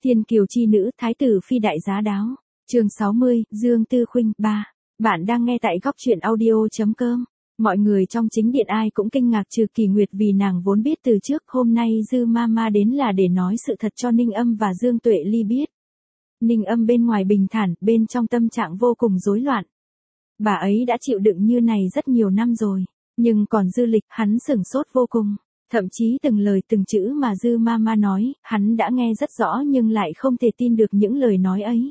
Thiên kiều chi nữ, thái tử phi đại giá đáo. Chương 60, Dương Tư Khuynh 3. Bạn đang nghe tại góc truyện audio.com. Mọi người trong chính điện ai cũng kinh ngạc trừ Kỳ Nguyệt vì nàng vốn biết từ trước hôm nay Dư Mama đến là để nói sự thật cho Ninh Âm và Dương Tuệ Ly biết. Ninh Âm bên ngoài bình thản, bên trong tâm trạng vô cùng rối loạn. Bà ấy đã chịu đựng như này rất nhiều năm rồi, nhưng còn Dư Lịch, hắn sửng sốt vô cùng. Thậm chí từng lời từng chữ mà Dư Mama nói, hắn đã nghe rất rõ nhưng lại không thể tin được những lời nói ấy.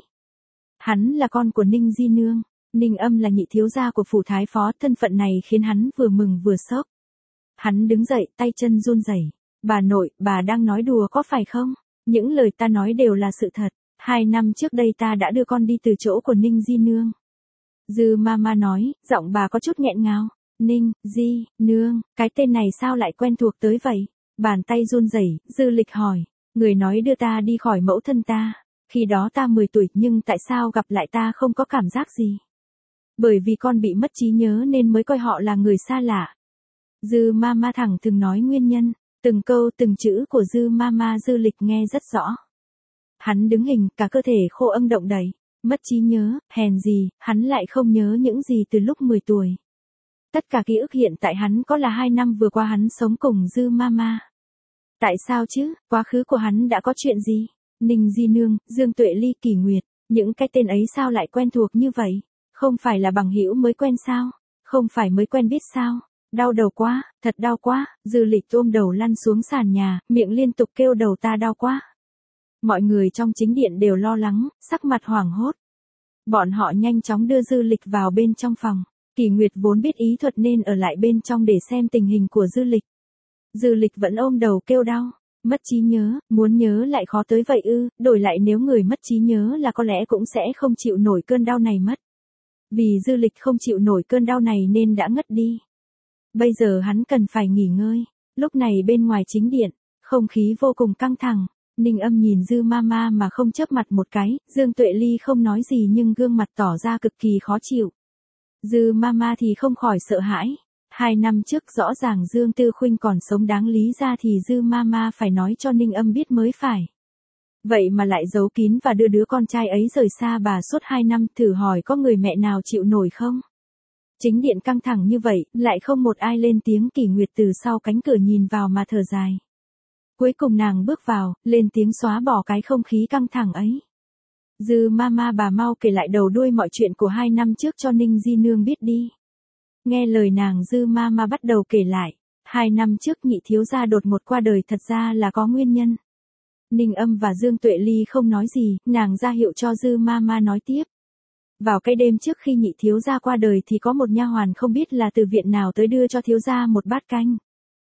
Hắn là con của Ninh Di Nương, Ninh Âm là nhị thiếu gia của phủ thái phó, thân phận này khiến hắn vừa mừng vừa sốc. Hắn đứng dậy, tay chân run rẩy. Bà nội, bà đang nói đùa có phải không? Những lời ta nói đều là sự thật. 2 năm trước đây ta đã đưa con đi từ chỗ của Ninh Di Nương. Dư Mama nói, giọng bà có chút nghẹn ngào. Ninh, Di, Nương, cái tên này sao lại quen thuộc tới vậy? Bàn tay run rẩy, Dư Lịch hỏi, người nói đưa ta đi khỏi mẫu thân ta. Khi đó ta 10 tuổi nhưng tại sao gặp lại ta không có cảm giác gì? Bởi vì con bị mất trí nhớ nên mới coi họ là người xa lạ. Dư Mama thẳng thừng nói nguyên nhân, từng câu từng chữ của Dư Mama Dư Lịch nghe rất rõ. Hắn đứng hình, cả cơ thể khô âng động đẩy, mất trí nhớ, hèn gì, hắn lại không nhớ những gì từ lúc 10 tuổi. Tất cả ký ức hiện tại hắn có là 2 năm vừa qua hắn sống cùng Dư Mama. Tại sao chứ, quá khứ của hắn đã có chuyện gì? Ninh Di Nương, Dương Tuệ Ly, Kỳ Nguyệt, những cái tên ấy sao lại quen thuộc như vậy? Không phải là bằng hữu mới quen sao? Không phải mới quen biết sao? Đau đầu quá, thật đau quá. Dư Lịch ôm đầu lăn xuống sàn nhà, miệng liên tục kêu đầu ta đau quá. Mọi người trong chính điện đều lo lắng, sắc mặt hoảng hốt. Bọn họ nhanh chóng đưa Dư Lịch vào bên trong phòng. Kỳ Nguyệt vốn biết ý thuật nên ở lại bên trong để xem tình hình của Dư Lịch. Dư Lịch vẫn ôm đầu kêu đau. Mất trí nhớ, muốn nhớ lại khó tới vậy ư? Đổi lại nếu người mất trí nhớ là có lẽ cũng sẽ không chịu nổi cơn đau này mất. Vì Dư Lịch không chịu nổi cơn đau này nên đã ngất đi. Bây giờ hắn cần phải nghỉ ngơi. Lúc này bên ngoài chính điện, không khí vô cùng căng thẳng. Ninh Âm nhìn Dư Mama mà không chớp mặt một cái, Dương Tuệ Ly không nói gì nhưng gương mặt tỏ ra cực kỳ khó chịu. Dư Mama thì không khỏi sợ hãi. 2 năm trước rõ ràng Dương Tư Khuynh còn sống, đáng lý ra thì Dư Mama phải nói cho Ninh Âm biết mới phải. Vậy mà lại giấu kín và đưa đứa con trai ấy rời xa bà suốt 2 năm, thử hỏi có người mẹ nào chịu nổi không? Chính điện căng thẳng như vậy, lại không một ai lên tiếng. Kỳ Nguyệt từ sau cánh cửa nhìn vào mà thở dài. Cuối cùng nàng bước vào, lên tiếng xóa bỏ cái không khí căng thẳng ấy. Dư Mama, bà mau kể lại đầu đuôi mọi chuyện của 2 năm trước cho Ninh Di Nương biết đi. Nghe lời nàng, Dư Mama bắt đầu kể lại. 2 năm trước nhị thiếu gia đột ngột qua đời, thật ra là có nguyên nhân. Ninh Âm và Dương Tuệ Ly không nói gì, nàng ra hiệu cho Dư Mama nói tiếp. Vào cái đêm trước khi nhị thiếu gia qua đời thì có một nha hoàn không biết là từ viện nào tới đưa cho thiếu gia một bát canh.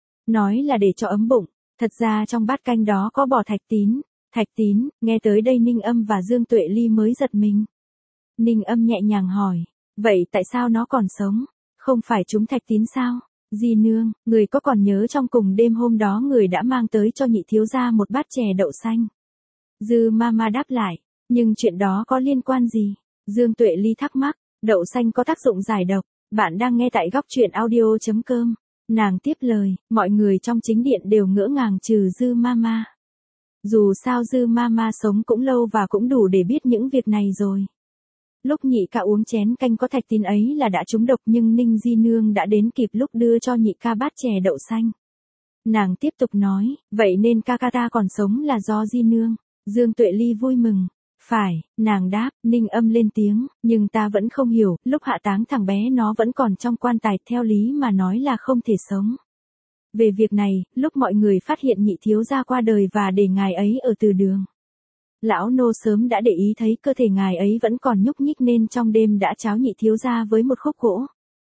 Nói là để cho ấm bụng, thật ra trong bát canh đó có bỏ thạch tín. Thạch tín, nghe tới đây Ninh Âm và Dương Tuệ Ly mới giật mình. Ninh Âm nhẹ nhàng hỏi, vậy tại sao nó còn sống? Không phải chúng thạch tín sao? Di Nương, người có còn nhớ trong cùng đêm hôm đó người đã mang tới cho nhị thiếu gia một bát chè đậu xanh? Dư Mama đáp lại, nhưng chuyện đó có liên quan gì? Dương Tuệ Ly thắc mắc, đậu xanh có tác dụng giải độc. Bạn đang nghe tại góc truyện audio.com. Nàng tiếp lời, mọi người trong chính điện đều ngỡ ngàng trừ Dư Mama. Dù sao Dư Mama sống cũng lâu và cũng đủ để biết những việc này rồi. Lúc nhị ca uống chén canh có thạch tín ấy là đã trúng độc, nhưng Ninh Di Nương đã đến kịp lúc đưa cho nhị ca bát chè đậu xanh. Nàng tiếp tục nói, vậy nên ca ca ta còn sống là do Di Nương. Dương Tuệ Ly vui mừng. Phải, nàng đáp. Ninh Âm lên tiếng, nhưng ta vẫn không hiểu, lúc hạ táng thằng bé nó vẫn còn trong quan tài, theo lý mà nói là không thể sống. Về việc này, lúc mọi người phát hiện nhị thiếu gia qua đời và để ngài ấy ở từ đường, lão nô sớm đã để ý thấy cơ thể ngài ấy vẫn còn nhúc nhích nên trong đêm đã tráo nhị thiếu gia với một khúc gỗ.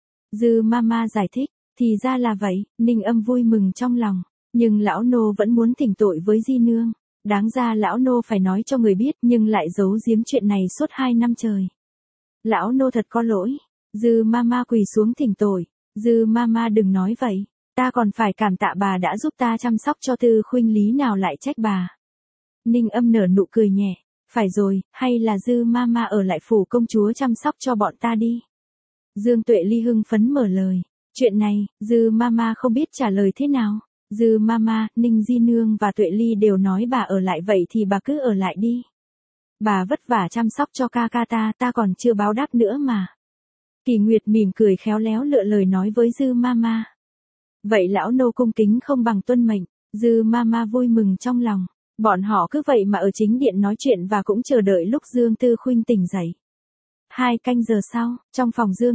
Dư Mama giải thích, thì ra là vậy. Ninh Âm vui mừng trong lòng, nhưng lão nô vẫn muốn thỉnh tội với Di Nương. Đáng ra lão nô phải nói cho người biết nhưng lại giấu giếm chuyện này suốt 2 năm trời. Lão nô thật có lỗi. Dư Mama quỳ xuống thỉnh tội. Dư Mama đừng nói vậy. Ta còn phải cảm tạ bà đã giúp ta chăm sóc cho Tư Khuynh, lý nào lại trách bà. Ninh Âm nở nụ cười nhẹ. Phải rồi, hay là Dư Mama ở lại phủ công chúa chăm sóc cho bọn ta đi. Dương Tuệ Ly hưng phấn mở lời. Chuyện này, Dư Mama không biết trả lời thế nào. Dư Mama, Ninh Di Nương và Tuệ Ly đều nói bà ở lại vậy thì bà cứ ở lại đi. Bà vất vả chăm sóc cho ca ca ta còn chưa báo đáp nữa mà. Kỳ Nguyệt mỉm cười khéo léo lựa lời nói với Dư Mama. Vậy lão nô cung kính không bằng tuân mệnh. Dư Mama vui mừng trong lòng. Bọn họ cứ vậy mà ở chính điện nói chuyện và cũng chờ đợi lúc Dương Tư Khuynh tỉnh dậy. 2 canh giờ sau, trong phòng Dương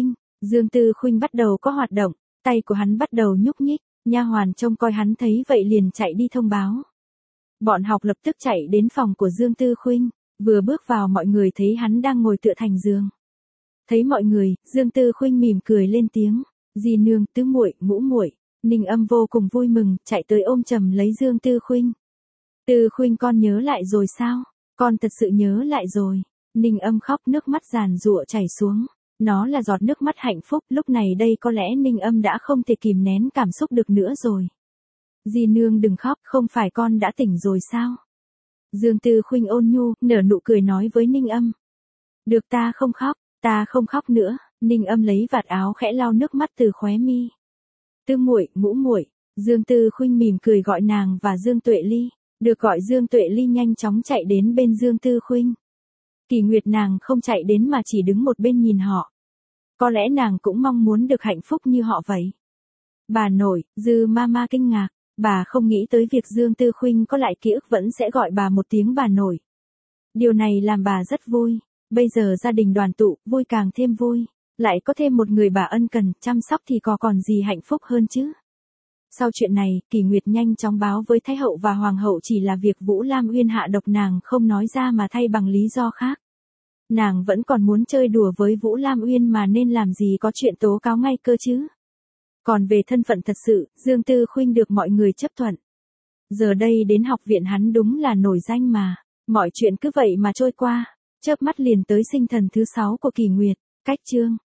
Tư Khuynh bắt đầu có hoạt động, tay của hắn bắt đầu nhúc nhích, nha hoàn trông coi hắn thấy vậy liền chạy đi thông báo. Bọn học lập tức chạy đến phòng của Dương Tư Khuynh, vừa bước vào mọi người thấy hắn đang ngồi tựa thành giường. Thấy mọi người, Dương Tư Khuynh mỉm cười lên tiếng, "Dì nương, tứ muội, ngũ muội." Ninh Âm vô cùng vui mừng, chạy tới ôm chầm lấy Dương Tư Khuynh. "Tư Khuynh con nhớ lại rồi sao?" "Con thật sự nhớ lại rồi." Ninh Âm khóc nước mắt giàn giụa chảy xuống. Nó là giọt nước mắt hạnh phúc, lúc này đây có lẽ Ninh Âm đã không thể kìm nén cảm xúc được nữa rồi. "Dì nương đừng khóc, không phải con đã tỉnh rồi sao?" Dương Tư Khuynh ôn nhu, nở nụ cười nói với Ninh Âm. "Được, ta không khóc nữa." Ninh Âm lấy vạt áo khẽ lau nước mắt từ khóe mi. "Tư muội, ngũ muội." Dương Tư Khuynh mỉm cười gọi nàng và Dương Tuệ Ly. Được gọi Dương Tuệ Ly nhanh chóng chạy đến bên Dương Tư Khuynh. Kỳ Nguyệt nàng không chạy đến mà chỉ đứng một bên nhìn họ. Có lẽ nàng cũng mong muốn được hạnh phúc như họ vậy. "Bà nội." Dư Mama kinh ngạc, bà không nghĩ tới việc Dương Tư Khuynh có lại ký ức vẫn sẽ gọi bà một tiếng bà nội. Điều này làm bà rất vui. Bây giờ gia đình đoàn tụ, vui càng thêm vui. Lại có thêm một người bà ân cần, chăm sóc thì có còn gì hạnh phúc hơn chứ. Sau chuyện này, Kỳ Nguyệt nhanh chóng báo với Thái hậu và Hoàng hậu chỉ là việc Vũ Lam Uyên hạ độc nàng không nói ra mà thay bằng lý do khác. Nàng vẫn còn muốn chơi đùa với Vũ Lam Uyên mà nên làm gì có chuyện tố cáo ngay cơ chứ. Còn về thân phận thật sự, Dương Tư Khuynh được mọi người chấp thuận. Giờ đây đến học viện hắn đúng là nổi danh mà. Mọi chuyện cứ vậy mà trôi qua. Chớp mắt liền tới sinh thần thứ 6 của Kỳ Nguyệt. Cách chương